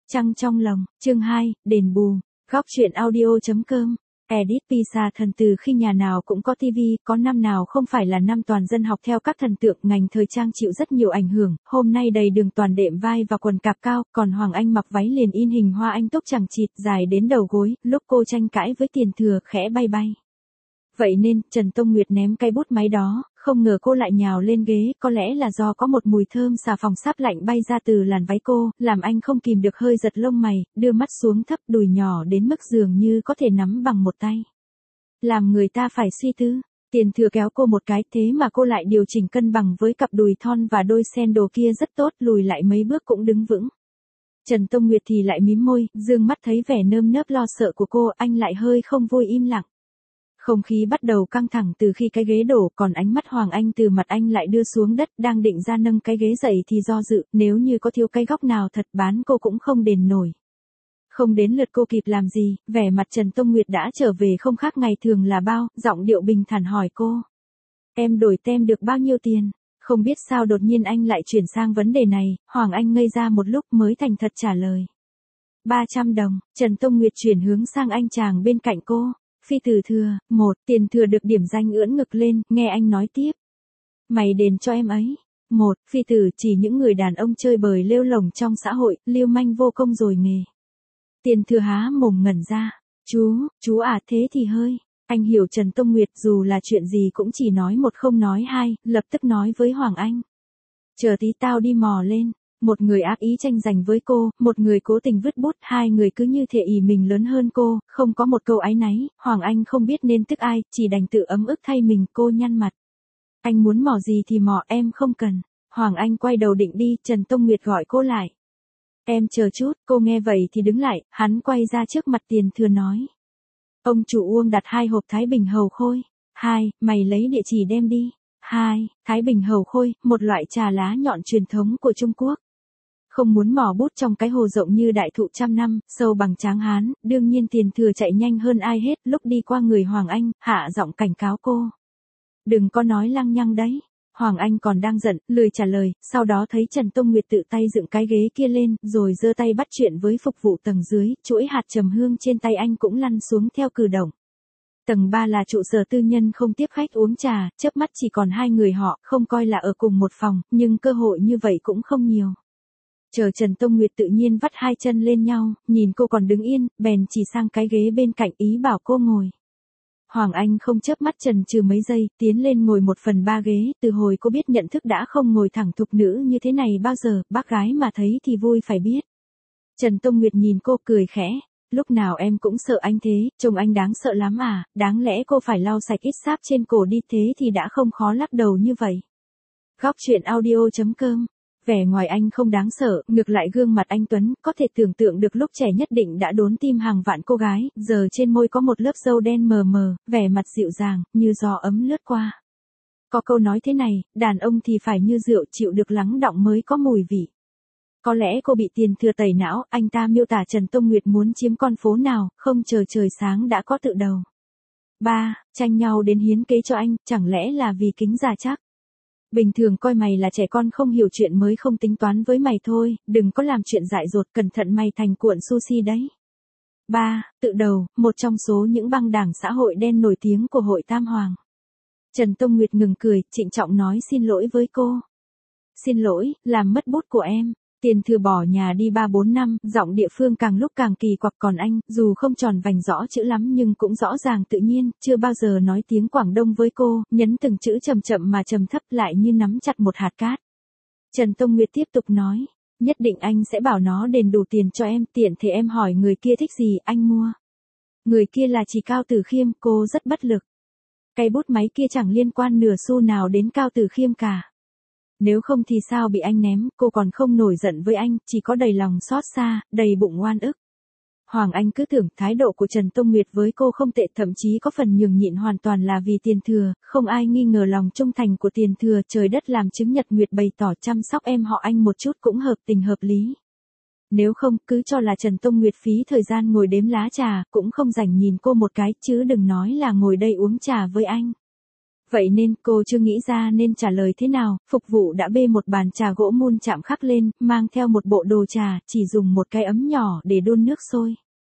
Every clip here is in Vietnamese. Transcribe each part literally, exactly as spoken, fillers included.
Trăng trong lòng, chương hai, đền bù, góc truyện audio.com. Edit Pisa thần từ khi nhà nào cũng có tivi, có năm nào không phải là năm toàn dân học theo các thần tượng, ngành thời trang chịu rất nhiều ảnh hưởng, hôm nay đầy đường toàn đệm vai và quần cạp cao, còn Hoàng Anh mặc váy liền in hình hoa anh túc chằng chịt dài đến đầu gối, lúc cô tranh cãi với Tiền Thừa khẽ bay bay. Vậy nên, Trần Tông Nguyệt ném cây bút máy đó, không ngờ cô lại nhào lên ghế, có lẽ là do có một mùi thơm xà phòng sáp lạnh bay ra từ làn váy cô, làm anh không kìm được hơi giật lông mày, đưa mắt xuống thấp đùi nhỏ đến mức dường như có thể nắm bằng một tay. Làm người ta phải suy tư, Tiền Thừa kéo cô một cái thế mà cô lại điều chỉnh cân bằng với cặp đùi thon và đôi sandal kia rất tốt, lùi lại mấy bước cũng đứng vững. Trần Tông Nguyệt thì lại mím môi, dương mắt thấy vẻ nơm nớp lo sợ của cô, anh lại hơi không vui im lặng. Không khí bắt đầu căng thẳng từ khi cái ghế đổ, còn ánh mắt Hoàng Anh từ mặt anh lại đưa xuống đất, đang định ra nâng cái ghế dậy thì do dự, nếu như có thiếu cái góc nào thật bán cô cũng không đền nổi. Không đến lượt cô kịp làm gì, vẻ mặt Trần Tông Nguyệt đã trở về không khác ngày thường là bao, giọng điệu bình thản hỏi cô. Em đổi tem được bao nhiêu tiền? Không biết sao đột nhiên anh lại chuyển sang vấn đề này, Hoàng Anh ngây ra một lúc mới thành thật trả lời. ba trăm đồng, Trần Tông Nguyệt chuyển hướng sang anh chàng bên cạnh cô. Phi Tử Thừa, một, Tiền Thừa được điểm danh ưỡn ngực lên, nghe anh nói tiếp. Mày đền cho em ấy. Một, Phi Tử chỉ những người đàn ông chơi bời lêu lổng trong xã hội, lưu manh vô công rồi nghề. Tiền Thừa há mồm ngẩn ra. Chú, chú à thế thì hơi. Anh hiểu Trần Tông Nguyệt dù là chuyện gì cũng chỉ nói một không nói hai, lập tức nói với Hoàng Anh. Chờ tí tao đi mò lên. Một người ác ý tranh giành với cô, một người cố tình vứt bút, hai người cứ như thể ỷ mình lớn hơn cô, không có một câu áy náy, Hoàng Anh không biết nên tức ai, chỉ đành tự ấm ức thay mình, cô nhăn mặt. Anh muốn mò gì thì mò, em không cần. Hoàng Anh quay đầu định đi, Trần Tông Nguyệt gọi cô lại. Em chờ chút, cô nghe vậy thì đứng lại, hắn quay ra trước mặt Tiền Thừa nói. Ông chủ Uông đặt hai hộp Thái Bình Hầu Khôi. Hai, mày lấy địa chỉ đem đi. Hai, Thái Bình Hầu Khôi, một loại trà lá nhọn truyền thống của Trung Quốc. Không muốn mò bút trong cái hồ rộng như đại thụ trăm năm, sâu bằng Tráng Hán, đương nhiên Tiền Thừa chạy nhanh hơn ai hết, lúc đi qua người Hoàng Anh, hạ giọng cảnh cáo cô. Đừng có nói lăng nhăng đấy. Hoàng Anh còn đang giận, lười trả lời, sau đó thấy Trần Tông Nguyệt tự tay dựng cái ghế kia lên, rồi giơ tay bắt chuyện với phục vụ tầng dưới, chuỗi hạt trầm hương trên tay anh cũng lăn xuống theo cử động. Tầng ba là trụ sở tư nhân không tiếp khách uống trà, chớp mắt chỉ còn hai người họ, không coi là ở cùng một phòng, nhưng cơ hội như vậy cũng không nhiều. Chờ Trần Tông Nguyệt tự nhiên vắt hai chân lên nhau, nhìn cô còn đứng yên, bèn chỉ sang cái ghế bên cạnh ý bảo cô ngồi. Hoàng Anh không chớp mắt chần chừ mấy giây, tiến lên ngồi một phần ba ghế, từ hồi cô biết nhận thức đã không ngồi thẳng thục nữ như thế này bao giờ, bác gái mà thấy thì vui phải biết. Trần Tông Nguyệt nhìn cô cười khẽ. Lúc nào em cũng sợ anh thế, chồng anh đáng sợ lắm à, đáng lẽ cô phải lau sạch ít sáp trên cổ đi thế thì đã không khó lắc đầu như vậy. Góc truyện audio.com. Vẻ ngoài anh không đáng sợ, ngược lại gương mặt anh Tuấn, có thể tưởng tượng được lúc trẻ nhất định đã đốn tim hàng vạn cô gái, giờ trên môi có một lớp râu đen mờ mờ, vẻ mặt dịu dàng, như gió ấm lướt qua. Có câu nói thế này, đàn ông thì phải như rượu chịu được lắng đọng mới có mùi vị. Có lẽ cô bị Tiền Thừa tẩy não, anh ta miêu tả Trần Tông Nguyệt muốn chiếm con phố nào, không chờ trời sáng đã có tự đầu. Ba, tranh nhau đến hiến kế cho anh, chẳng lẽ là vì kính già chắc. Bình thường coi mày là trẻ con không hiểu chuyện mới không tính toán với mày thôi, đừng có làm chuyện dại dột, cẩn thận mày thành cuộn sushi đấy. Ba, tự đầu, một trong số những băng đảng xã hội đen nổi tiếng của hội Tam Hoàng. Trần Tông Nguyệt ngừng cười, trịnh trọng nói xin lỗi với cô. Xin lỗi, làm mất bút của em. Tiền Thừa bỏ nhà đi ba bốn năm, giọng địa phương càng lúc càng kỳ quặc, còn anh, dù không tròn vành rõ chữ lắm nhưng cũng rõ ràng tự nhiên, chưa bao giờ nói tiếng Quảng Đông với cô, nhấn từng chữ chậm chậm mà trầm thấp lại như nắm chặt một hạt cát. Trần Tông Nguyệt tiếp tục nói, nhất định anh sẽ bảo nó đền đủ tiền cho em, tiện thể em hỏi người kia thích gì, anh mua. Người kia là chỉ Cao Tử Khiêm, cô rất bất lực. Cái bút máy kia chẳng liên quan nửa xu nào đến Cao Tử Khiêm cả. Nếu không thì sao bị anh ném, cô còn không nổi giận với anh, chỉ có đầy lòng xót xa, đầy bụng oan ức. Hoàng Anh cứ tưởng thái độ của Trần Tông Nguyệt với cô không tệ, thậm chí có phần nhường nhịn hoàn toàn là vì Tiền Thừa, không ai nghi ngờ lòng trung thành của Tiền Thừa, trời đất làm chứng Nhật Nguyệt bày tỏ chăm sóc em họ anh một chút cũng hợp tình hợp lý. Nếu không, cứ cho là Trần Tông Nguyệt phí thời gian ngồi đếm lá trà, cũng không rảnh nhìn cô một cái, chứ đừng nói là ngồi đây uống trà với anh. Vậy nên cô chưa nghĩ ra nên trả lời thế nào, phục vụ đã bê một bàn trà gỗ mun chạm khắc lên, mang theo một bộ đồ trà, chỉ dùng một cái ấm nhỏ để đun nước sôi.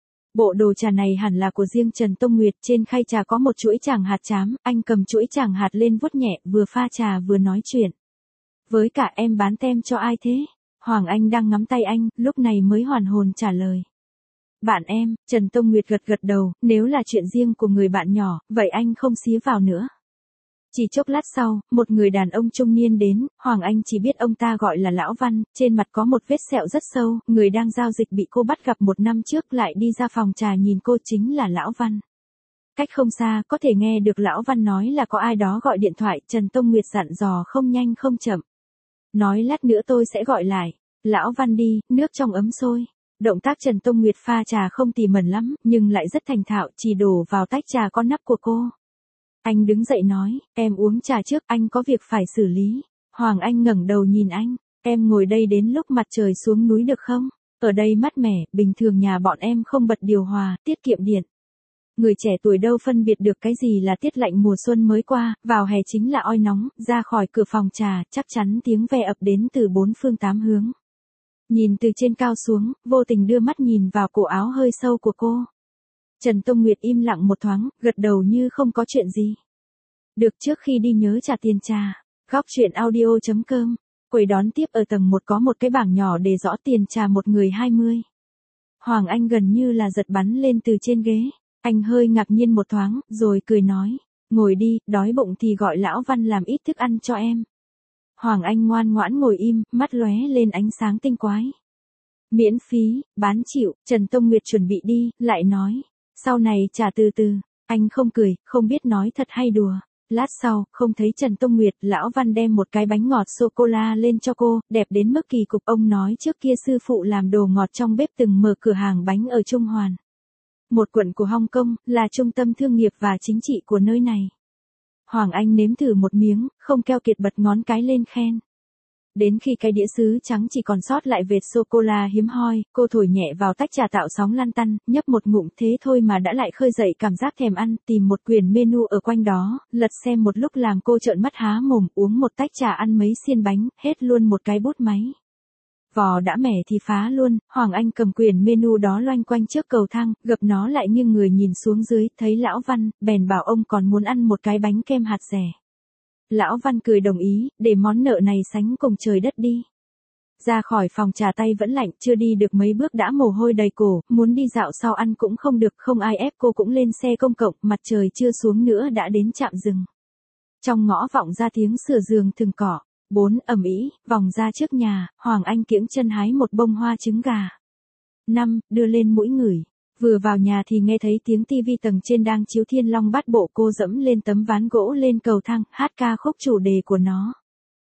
Bộ đồ trà này hẳn là của riêng Trần Tông Nguyệt, trên khay trà có một chuỗi tràng hạt chám, anh cầm chuỗi tràng hạt lên vuốt nhẹ, vừa pha trà vừa nói chuyện. Với cả em bán tem cho ai thế? Hoàng Anh đang ngắm tay anh, lúc này mới hoàn hồn trả lời. Bạn em, Trần Tông Nguyệt gật gật đầu, nếu là chuyện riêng của người bạn nhỏ, vậy anh không xía vào nữa. Chỉ chốc lát sau, một người đàn ông trung niên đến, Hoàng Anh chỉ biết ông ta gọi là Lão Văn, trên mặt có một vết sẹo rất sâu, người đang giao dịch bị cô bắt gặp một năm trước lại đi ra phòng trà nhìn cô chính là Lão Văn. Cách không xa, có thể nghe được Lão Văn nói là có ai đó gọi điện thoại, Trần Tông Nguyệt dặn dò không nhanh không chậm. Nói lát nữa tôi sẽ gọi lại. Lão Văn đi, nước trong ấm sôi. Động tác Trần Tông Nguyệt pha trà không tỉ mẩn lắm, nhưng lại rất thành thạo, chỉ đổ vào tách trà có nắp của cô. Anh đứng dậy nói, em uống trà trước, anh có việc phải xử lý. Hoàng Anh ngẩng đầu nhìn anh, em ngồi đây đến lúc mặt trời xuống núi được không? Ở đây mát mẻ, bình thường nhà bọn em không bật điều hòa, tiết kiệm điện. Người trẻ tuổi đâu phân biệt được cái gì là tiết lạnh mùa xuân mới qua, vào hè chính là oi nóng, ra khỏi cửa phòng trà, chắc chắn tiếng ve ập đến từ bốn phương tám hướng. Nhìn từ trên cao xuống, vô tình đưa mắt nhìn vào cổ áo hơi sâu của cô. Trần Tông Nguyệt im lặng một thoáng, gật đầu như không có chuyện gì. Được, trước khi đi nhớ trả tiền trà. Góc chuyện audio chấm com. Quầy đón tiếp ở tầng một có một cái bảng nhỏ để rõ tiền trà một người hai mươi. Hoàng Anh gần như là giật bắn lên từ trên ghế. Anh hơi ngạc nhiên một thoáng, rồi cười nói. Ngồi đi, đói bụng thì gọi Lão Văn làm ít thức ăn cho em. Hoàng Anh ngoan ngoãn ngồi im, mắt lóe lên ánh sáng tinh quái. Miễn phí, bán chịu, Trần Tông Nguyệt chuẩn bị đi, lại nói. Sau này trả từ từ, anh không cười, không biết nói thật hay đùa. Lát sau, không thấy Trần Tông Nguyệt, Lão Văn đem một cái bánh ngọt sô-cô-la lên cho cô, đẹp đến mức kỳ cục. Ông nói trước kia sư phụ làm đồ ngọt trong bếp từng mở cửa hàng bánh ở Trung Hoàn. Một quận của Hong Kong, là trung tâm thương nghiệp và chính trị của nơi này. Hoàng Anh nếm thử một miếng, không keo kiệt bật ngón cái lên khen. Đến khi cái đĩa sứ trắng chỉ còn sót lại vệt sô-cô-la hiếm hoi, cô thổi nhẹ vào tách trà tạo sóng lăn tăn, nhấp một ngụm thế thôi mà đã lại khơi dậy cảm giác thèm ăn, tìm một quyển menu ở quanh đó, lật xem một lúc làm cô trợn mắt há mồm, uống một tách trà ăn mấy xiên bánh, hết luôn một cái bút máy. Vò đã mẻ thì phá luôn, Hoàng Anh cầm quyển menu đó loanh quanh trước cầu thang, gập nó lại nghiêng người nhìn xuống dưới, thấy Lão Văn, bèn bảo ông còn muốn ăn một cái bánh kem hạt dẻ. Lão Văn cười đồng ý, để món nợ này sánh cùng trời đất đi. Ra khỏi phòng trà tay vẫn lạnh, chưa đi được mấy bước đã mồ hôi đầy cổ, muốn đi dạo sau ăn cũng không được, không ai ép cô cũng lên xe công cộng, mặt trời chưa xuống nữa đã đến trạm dừng. Trong ngõ vọng ra tiếng sửa giường thừng cỏ. Bốn, ầm ĩ, vòng ra trước nhà, Hoàng Anh kiễng chân hái một bông hoa trứng gà. Năm, đưa lên mũi ngửi. Vừa vào nhà thì nghe thấy tiếng tivi tầng trên đang chiếu Thiên Long Bát Bộ, cô dẫm lên tấm ván gỗ lên cầu thang, hát ca khúc chủ đề của nó.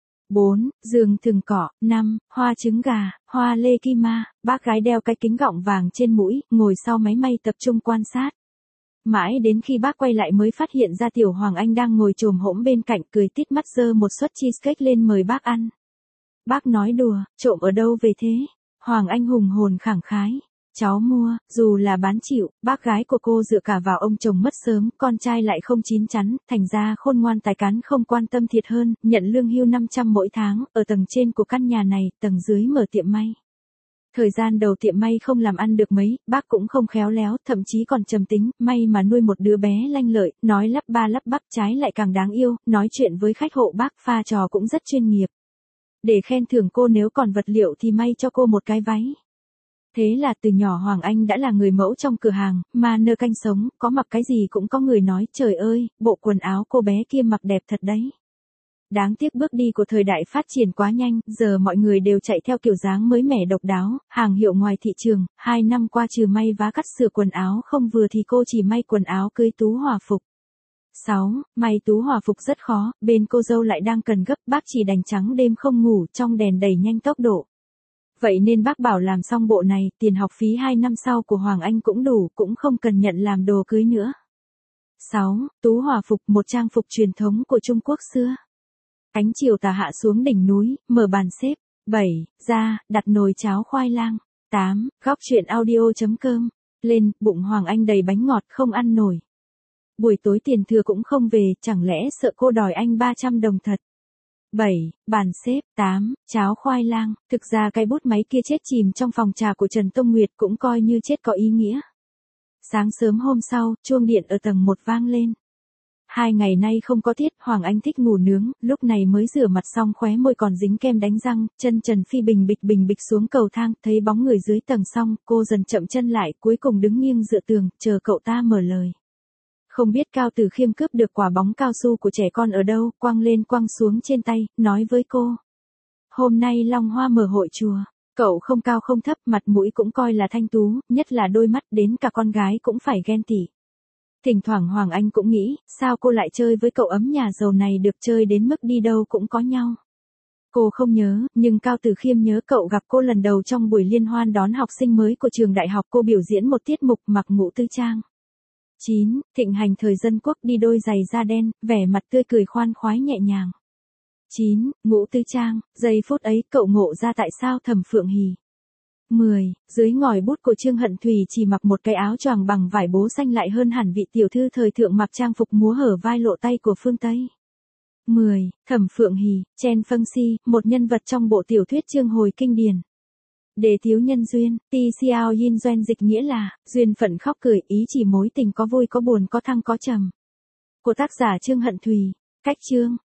Bốn, giường thừng cỏ. Năm, hoa trứng gà, hoa lê kim ma, bác gái đeo cái kính gọng vàng trên mũi, ngồi sau máy may tập trung quan sát. Mãi đến khi bác quay lại mới phát hiện ra tiểu Hoàng Anh đang ngồi chồm hổm bên cạnh, cười tít mắt giơ một suất cheesecake lên mời bác ăn. Bác nói đùa, trộm ở đâu về thế? Hoàng Anh hùng hồn khẳng khái. Cháu mua, dù là bán chịu, bác gái của cô dựa cả vào ông chồng mất sớm, con trai lại không chín chắn, thành ra khôn ngoan tài cán không quan tâm thiệt hơn, nhận lương hưu năm trăm mỗi tháng, ở tầng trên của căn nhà này, tầng dưới mở tiệm may. Thời gian đầu tiệm may không làm ăn được mấy, bác cũng không khéo léo, thậm chí còn trầm tính, may mà nuôi một đứa bé lanh lợi, nói lắp ba lắp bắp, trái lại càng đáng yêu, nói chuyện với khách hộ bác pha trò cũng rất chuyên nghiệp. Để khen thưởng cô nếu còn vật liệu thì may cho cô một cái váy. Thế là từ nhỏ Hoàng Anh đã là người mẫu trong cửa hàng, mà nơ canh sống, có mặc cái gì cũng có người nói, trời ơi, bộ quần áo cô bé kia mặc đẹp thật đấy. Đáng tiếc bước đi của thời đại phát triển quá nhanh, giờ mọi người đều chạy theo kiểu dáng mới mẻ độc đáo, hàng hiệu ngoài thị trường, hai năm qua trừ may vá cắt sửa quần áo không vừa thì cô chỉ may quần áo cưới tú hòa phục. sáu. May tú hòa phục rất khó, bên cô dâu lại đang cần gấp, bác chỉ đành trắng đêm không ngủ, trong đèn đẩy nhanh tốc độ. Vậy nên bác bảo làm xong bộ này, tiền học phí hai năm sau của Hoàng Anh cũng đủ, cũng không cần nhận làm đồ cưới nữa. sáu. Tú hòa phục, một trang phục truyền thống của Trung Quốc xưa. Ánh chiều tà hạ xuống đỉnh núi, mở bàn xếp. bảy. Ra, đặt nồi cháo khoai lang. tám. Góc chuyện audio chấm com. Lên, bụng Hoàng Anh đầy bánh ngọt không ăn nổi. Buổi tối tiền thừa cũng không về, chẳng lẽ sợ cô đòi anh ba trăm đồng thật. bảy. Bàn xếp. tám. Cháo khoai lang. Thực ra cái bút máy kia chết chìm trong phòng trà của Trần Tông Nguyệt cũng coi như chết có ý nghĩa. Sáng sớm hôm sau, chuông điện ở tầng một vang lên. Hai ngày nay không có Tiết, Hoàng Anh thích ngủ nướng, lúc này mới rửa mặt xong khóe môi còn dính kem đánh răng, chân Trần Phi bình bịch bình bịch xuống cầu thang, thấy bóng người dưới tầng xong, cô dần chậm chân lại, cuối cùng đứng nghiêng dựa tường, chờ cậu ta mở lời. Không biết Cao Tử Khiêm cướp được quả bóng cao su của trẻ con ở đâu, quăng lên quăng xuống trên tay, nói với cô. Hôm nay Long Hoa mở hội chùa, cậu không cao không thấp, mặt mũi cũng coi là thanh tú, nhất là đôi mắt, đến cả con gái cũng phải ghen tị. Thỉnh thoảng Hoàng Anh cũng nghĩ, sao cô lại chơi với cậu ấm nhà giàu này được, chơi đến mức đi đâu cũng có nhau. Cô không nhớ, nhưng Cao Tử Khiêm nhớ cậu gặp cô lần đầu trong buổi liên hoan đón học sinh mới của trường đại học, cô biểu diễn một tiết mục mặc ngũ tư trang. chín. Thịnh hành thời dân quốc, đi đôi giày da đen, vẻ mặt tươi cười khoan khoái nhẹ nhàng. chín. Ngũ tư trang, giây phút ấy cậu ngộ ra tại sao Thẩm Phượng Hì. mười. Dưới ngòi bút của Trương Hận Thủy chỉ mặc một cái áo choàng bằng vải bố xanh lại hơn hẳn vị tiểu thư thời thượng mặc trang phục múa hở vai lộ tay của phương Tây. mười. Thẩm Phượng Hì, Chen Phân Si, một nhân vật trong bộ tiểu thuyết Trương Hồi kinh điển. Để thiếu nhân duyên, ti xiao yin doan dịch nghĩa là, duyên phận khóc cười, ý chỉ mối tình có vui có buồn có thăng có trầm. Của tác giả Trương Hận Thủy. Cách chương.